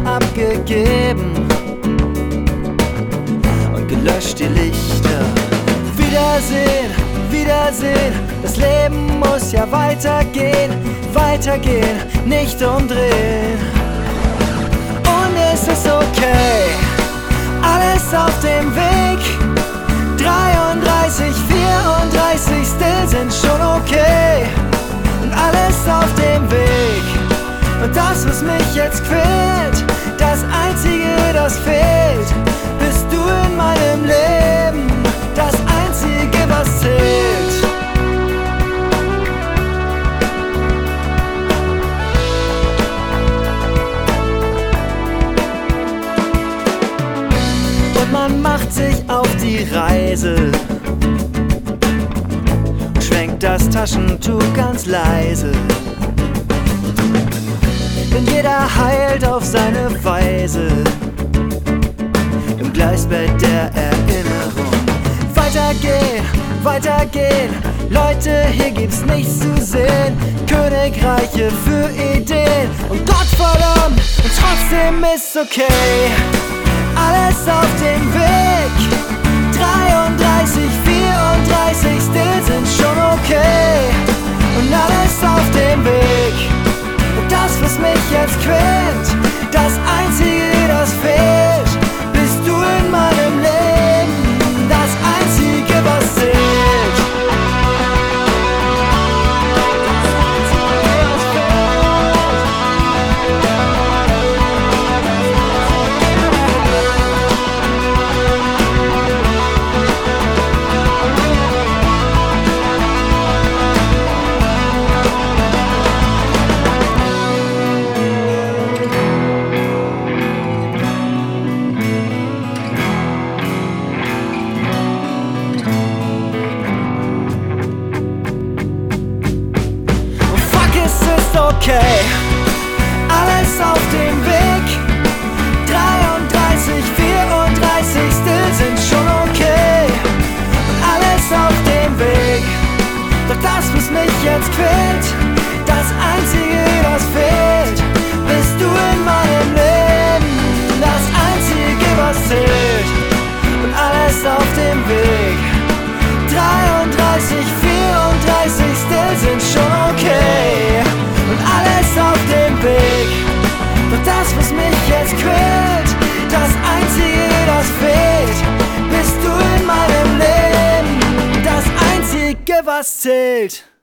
abgegeben und gelöscht die Lichter. Wiedersehen, Wiedersehen, das Leben muss ja weitergehen, weitergehen, nicht umdrehen. Und es ist okay, alles auf dem Weg. 33, 34 still sind schon okay. Und alles auf dem Weg. Und das, was mich jetzt quält, das Einzige, das fehlt, bist du in meinem Leben. Das Einzige, was zählt. Und man macht sich auf die Reise und schwenkt das Taschentuch ganz leise. Denn jeder heilt auf seine Weise im Gleisbett der Erinnerung. Weitergehen, weitergehen, Leute, hier gibt's nichts zu sehen. Königreiche für Ideen und Gott verdammt, und trotzdem ist's okay. Alles auf dem Weg. 33, 34 still sind schon okay. Und alles auf dem Weg. Und das, was mich jetzt quält, das Einzige, das fehlt, bist du in meinem Leben. Das Einzige, was zählt. Okay, alles auf dem Weg. 33, 34 still sind schon okay. Und alles auf dem Weg. Doch das, was mich jetzt quält, das Einzige, das fehlt, bist du in meinem Leben. Das Einzige, was zählt. Und alles auf dem Weg. 33, 34 still sind schon okay. Und alles auf dem Weg. Doch das, was mich jetzt quält, das Einzige, das fehlt, bist du in meinem Leben. Das Einzige, was zählt.